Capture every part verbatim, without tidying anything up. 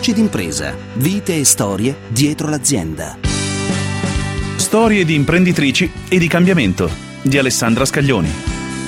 Voci d'impresa, vite e storie dietro l'azienda. Storie di imprenditrici e di cambiamento di Alessandra Scaglioni.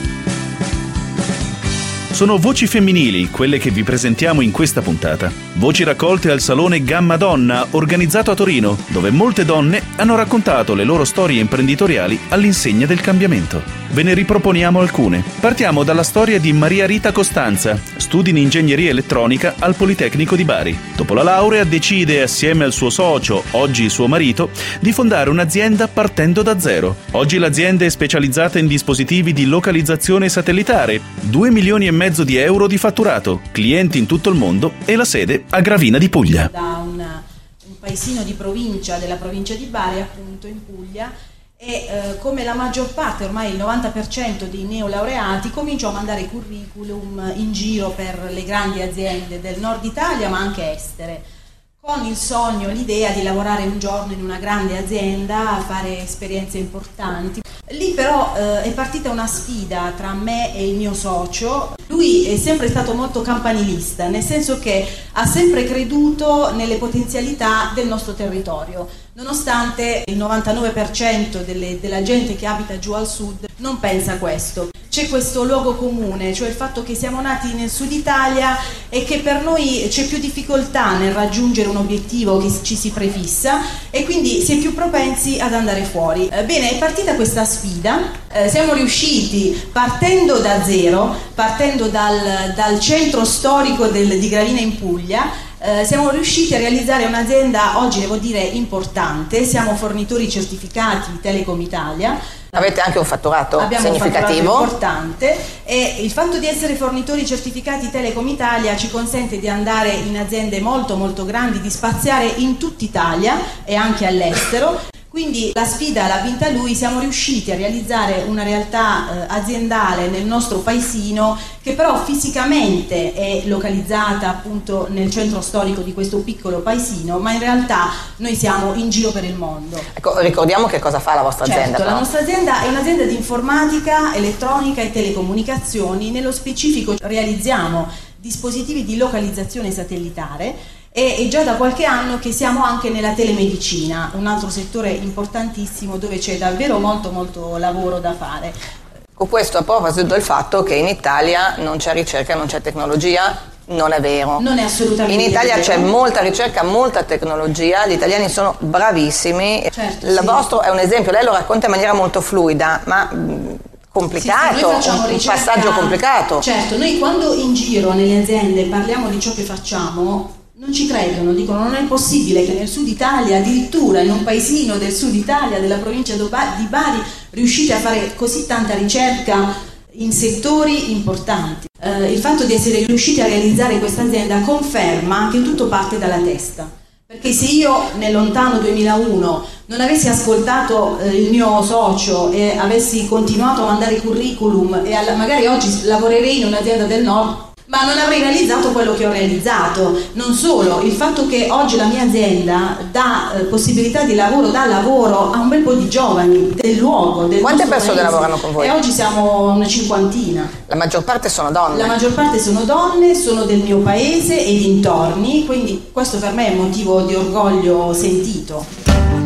Sono voci femminili quelle che vi presentiamo in questa puntata. Voci raccolte al Salone Gamma Donna, organizzato a Torino, dove molte donne hanno raccontato le loro storie imprenditoriali all'insegna del cambiamento. Ve ne riproponiamo alcune. Partiamo dalla storia di Maria Rita Costanza, studi in ingegneria elettronica al Politecnico di Bari. Dopo la laurea decide, assieme al suo socio, oggi suo marito, di fondare un'azienda partendo da zero. Oggi l'azienda è specializzata in dispositivi di localizzazione satellitare, due milioni e mezzo di euro di fatturato, clienti in tutto il mondo e la sede a Gravina di Puglia. Da un, un paesino di provincia, della provincia di Bari, appunto in Puglia, e eh, come la maggior parte, ormai il novanta per cento dei neolaureati, cominciò a mandare curriculum in giro per le grandi aziende del nord Italia ma anche estere, con il sogno, l'idea di lavorare un giorno in una grande azienda, fare esperienze importanti. Lì però eh, è partita una sfida tra me e il mio socio. Lui è sempre stato molto campanilista, nel senso che ha sempre creduto nelle potenzialità del nostro territorio, nonostante il novantanove per cento delle, della gente che abita giù al sud non pensa questo. C'è questo luogo comune, cioè il fatto che siamo nati nel sud Italia e che per noi c'è più difficoltà nel raggiungere un obiettivo che ci si prefissa e quindi si è più propensi ad andare fuori. Bene, è partita questa sfida, eh, siamo riusciti, partendo da zero, partendo dal, dal centro storico del, di Gravina in Puglia, Eh, siamo riusciti a realizzare un'azienda, oggi devo dire importante. Siamo fornitori certificati di Telecom Italia. Avete anche un fatturato Abbiamo significativo. Un fatturato importante, e il fatto di essere fornitori certificati Telecom Italia ci consente di andare in aziende molto molto grandi, di spaziare in tutta Italia e anche all'estero. Quindi la sfida l'ha vinta lui, siamo riusciti a realizzare una realtà eh, aziendale nel nostro paesino, che però fisicamente è localizzata appunto nel centro storico di questo piccolo paesino, ma in realtà noi siamo in giro per il mondo. Ecco, ricordiamo che cosa fa la vostra certo, azienda. La però. nostra azienda è un'azienda di informatica, elettronica e telecomunicazioni. Nello specifico realizziamo dispositivi di localizzazione satellitare, e già da qualche anno che siamo anche nella telemedicina, un altro settore importantissimo dove c'è davvero molto molto lavoro da fare. Con questo a proposito del fatto che in Italia non c'è ricerca, non c'è tecnologia, non è vero. Non è assolutamente In Italia vero. c'è molta ricerca, molta tecnologia, gli italiani sono bravissimi. Certo, Il sì. vostro è un esempio, lei lo racconta in maniera molto fluida, ma mh, complicato, sì, sì, un, ricerca, un passaggio complicato. Certo, noi quando in giro nelle aziende parliamo di ciò che facciamo, non ci credono, dicono non è possibile che nel sud Italia, addirittura in un paesino del sud Italia, della provincia di Bari, riuscite a fare così tanta ricerca in settori importanti. Eh, il fatto di essere riusciti a realizzare questa azienda conferma che tutto parte dalla testa. Perché se io nel lontano duemilauno non avessi ascoltato eh, il mio socio e avessi continuato a mandare curriculum e alla, magari oggi lavorerei in un'azienda del nord, ma non avrei realizzato quello che ho realizzato. Non solo, il fatto che oggi la mia azienda dà eh, possibilità di lavoro, dà lavoro a un bel po' di giovani del luogo, del Quante nostro persone paese. lavorano con voi? E oggi siamo una cinquantina. La maggior parte sono donne. La maggior parte sono donne, sono del mio paese e dintorni, quindi questo per me è un motivo di orgoglio sentito.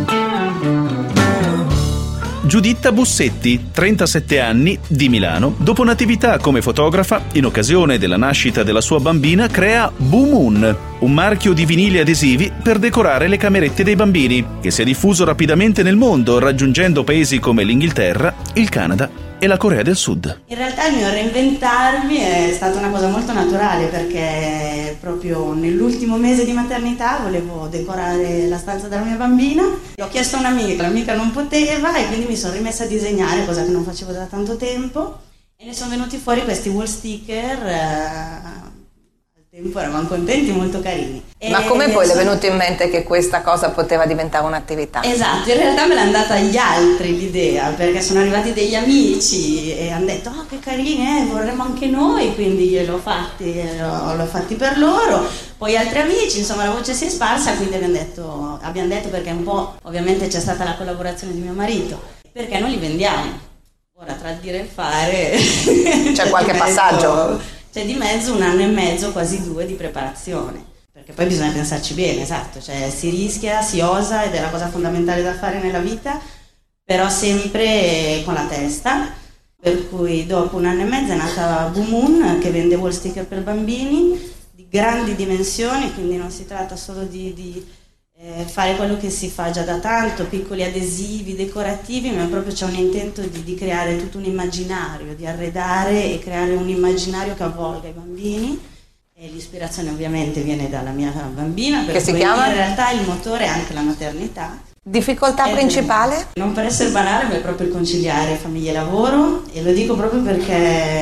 Giuditta Bussetti, trentasette anni, di Milano, dopo un'attività come fotografa, in occasione della nascita della sua bambina, crea Boo Moon, un marchio di vinili adesivi per decorare le camerette dei bambini, che si è diffuso rapidamente nel mondo, raggiungendo paesi come l'Inghilterra, il Canada e la Corea del Sud. In realtà il mio reinventarmi è stata una cosa molto naturale, perché proprio nell'ultimo mese di maternità volevo decorare la stanza della mia bambina. L'ho chiesto a un'amica, l'amica non poteva e quindi mi sono rimessa a disegnare, cosa che non facevo da tanto tempo, e ne sono venuti fuori questi wall sticker. Eh, al tempo eravamo contenti, molto carini. Ma e come poi le è sono... venuto in mente che questa cosa poteva diventare un'attività? Esatto, in realtà me l'ha andata agli altri l'idea, perché sono arrivati degli amici e hanno detto oh che carini, eh, vorremmo anche noi, quindi gliel'ho fatti, l'ho, l'ho fatti per loro. Poi altri amici, insomma la voce si è sparsa, quindi abbiamo detto, abbiamo detto perché un po' ovviamente c'è stata la collaborazione di mio marito, perché non li vendiamo. Ora tra il dire e il fare c'è qualche passaggio? C'è di mezzo un anno e mezzo, quasi due, di preparazione. perché poi bisogna pensarci bene, esatto, cioè si rischia, si osa ed è la cosa fondamentale da fare nella vita, però sempre con la testa, per cui dopo un anno e mezzo è nata Boo Moon, che vende wall sticker per bambini di grandi dimensioni, quindi non si tratta solo di, di eh, fare quello che si fa già da tanto, piccoli adesivi decorativi, ma proprio c'è un intento di, di creare tutto un immaginario, di arredare e creare un immaginario che avvolga i bambini. E l'ispirazione ovviamente viene dalla mia bambina, per che si cui chiama? In realtà il motore è anche la maternità. Difficoltà Ed principale? Non per essere banale, ma è proprio il conciliare famiglia e lavoro, e lo dico proprio perché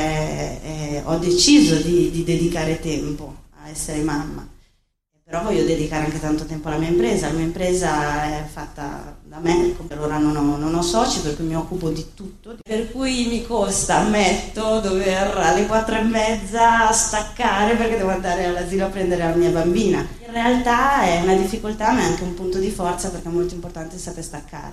eh, ho deciso di, di dedicare tempo a essere mamma. Però voglio dedicare anche tanto tempo alla mia impresa. La mia impresa è fatta da me, per ora non ho, non ho soci, per cui mi occupo di tutto. Per cui mi costa, ammetto, dover alle quattro e mezza staccare perché devo andare all'asilo a prendere la mia bambina. In realtà è una difficoltà, ma è anche un punto di forza, perché è molto importante saper staccare.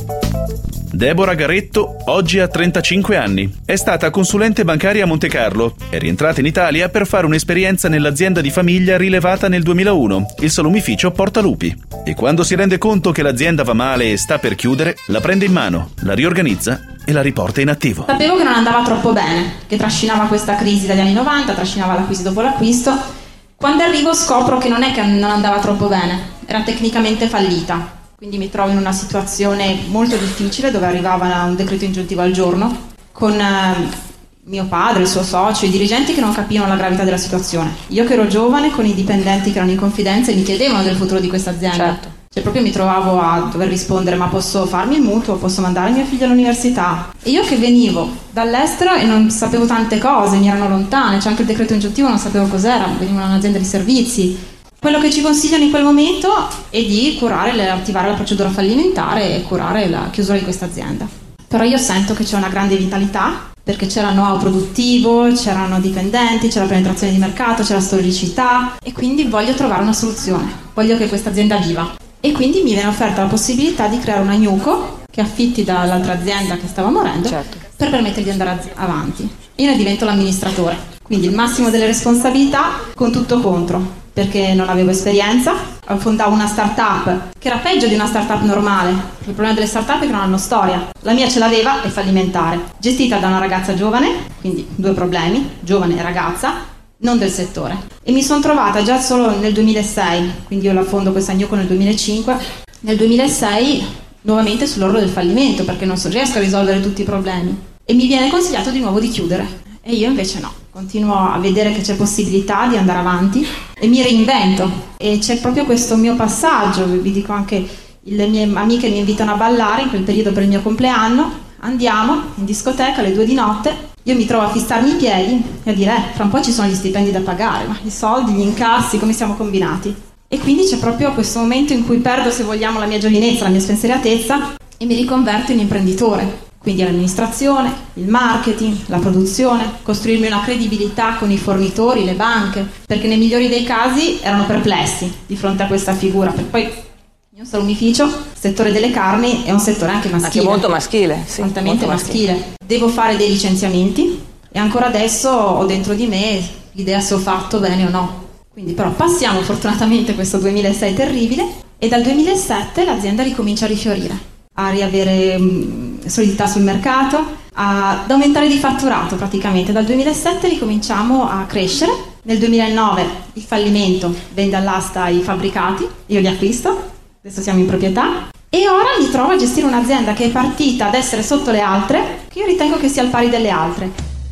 Deborah Garetto oggi ha trentacinque anni. È stata consulente bancaria a Monte Carlo. È rientrata in Italia per fare un'esperienza nell'azienda di famiglia rilevata nel duemilauno, il salumificio Portalupi. E quando si rende conto che l'azienda va male e sta per chiudere, la prende in mano, la riorganizza e la riporta in attivo. Sapevo che non andava troppo bene, che trascinava questa crisi dagli anni novanta, trascinava l'acquisto dopo l'acquisto. Quando arrivo scopro che non è che non andava troppo bene, era tecnicamente fallita. Quindi mi trovo in una situazione molto difficile, dove arrivava un decreto ingiuntivo al giorno, con eh, mio padre, il suo socio, i dirigenti che non capivano la gravità della situazione. Io che ero giovane, con i dipendenti che erano in confidenza e mi chiedevano del futuro di questa azienda. Certo. Cioè proprio mi trovavo a dover rispondere: ma posso farmi il mutuo, posso mandare mio figlio all'università? E io che venivo dall'estero e non sapevo tante cose, mi erano lontane, c'è anche il decreto ingiuntivo, non sapevo cos'era, venivo da un'azienda di servizi. Quello che ci consigliano in quel momento è di curare, attivare la procedura fallimentare e curare la chiusura di questa azienda. Però io sento che c'è una grande vitalità, perché c'era know-how produttivo, c'erano dipendenti, c'era la penetrazione di mercato, c'era storicità, e quindi voglio trovare una soluzione, voglio che questa azienda viva. E quindi mi viene offerta la possibilità di creare una Newco che affitti dall'altra azienda che stava morendo, certo, per permettergli di andare avanti. Io ne divento l'amministratore, quindi il massimo delle responsabilità con tutto contro, perché non avevo esperienza, fondavo una startup che era peggio di una startup normale. Il problema delle startup è che non hanno storia. La mia ce l'aveva, è fallimentare. Gestita da una ragazza giovane, quindi due problemi, giovane e ragazza, non del settore. E mi sono trovata già solo nel duemilasei, quindi io la fondo questa Newco nel duemilacinque, nel duemilasei nuovamente sull'orlo del fallimento, perché non so, riesco a risolvere tutti i problemi. E mi viene consigliato di nuovo di chiudere. E io invece no, continuo a vedere che c'è possibilità di andare avanti e mi reinvento. E c'è proprio questo mio passaggio, vi dico anche, le mie amiche mi invitano a ballare in quel periodo per il mio compleanno, andiamo in discoteca alle due di notte, io mi trovo a fissarmi i piedi e a dire eh, fra un po' ci sono gli stipendi da pagare, ma i soldi, gli incassi, come siamo combinati? E quindi c'è proprio questo momento in cui perdo, se vogliamo, la mia giovinezza, la mia spensieratezza e mi riconverto in imprenditore. Quindi l'amministrazione, il marketing, la produzione, costruirmi una credibilità con i fornitori, le banche, perché nei migliori dei casi erano perplessi di fronte a questa figura. Perché poi io un salumificio, il settore delle carni è un settore anche maschile. Anche molto maschile, sì. Altamente molto maschile. maschile. Devo fare dei licenziamenti e ancora adesso ho dentro di me l'idea se ho fatto bene o no. Quindi però passiamo fortunatamente questo duemilasei terribile e dal duemilasette l'azienda ricomincia a rifiorire, a riavere mh, solidità sul mercato, a, ad aumentare di fatturato praticamente. Dal duemilasette ricominciamo a crescere. Nel duemilanove il fallimento vende all'asta i fabbricati, io li acquisto, adesso siamo in proprietà e ora mi trovo a gestire un'azienda che è partita ad essere sotto le altre, che io ritengo che sia al pari delle altre.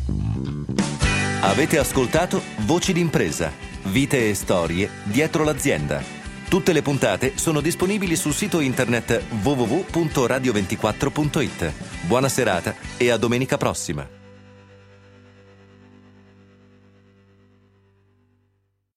Avete ascoltato Voci d'impresa, vite e storie dietro l'azienda. Tutte le puntate sono disponibili sul sito internet w w w punto radio ventiquattro punto it. Buona serata e a domenica prossima.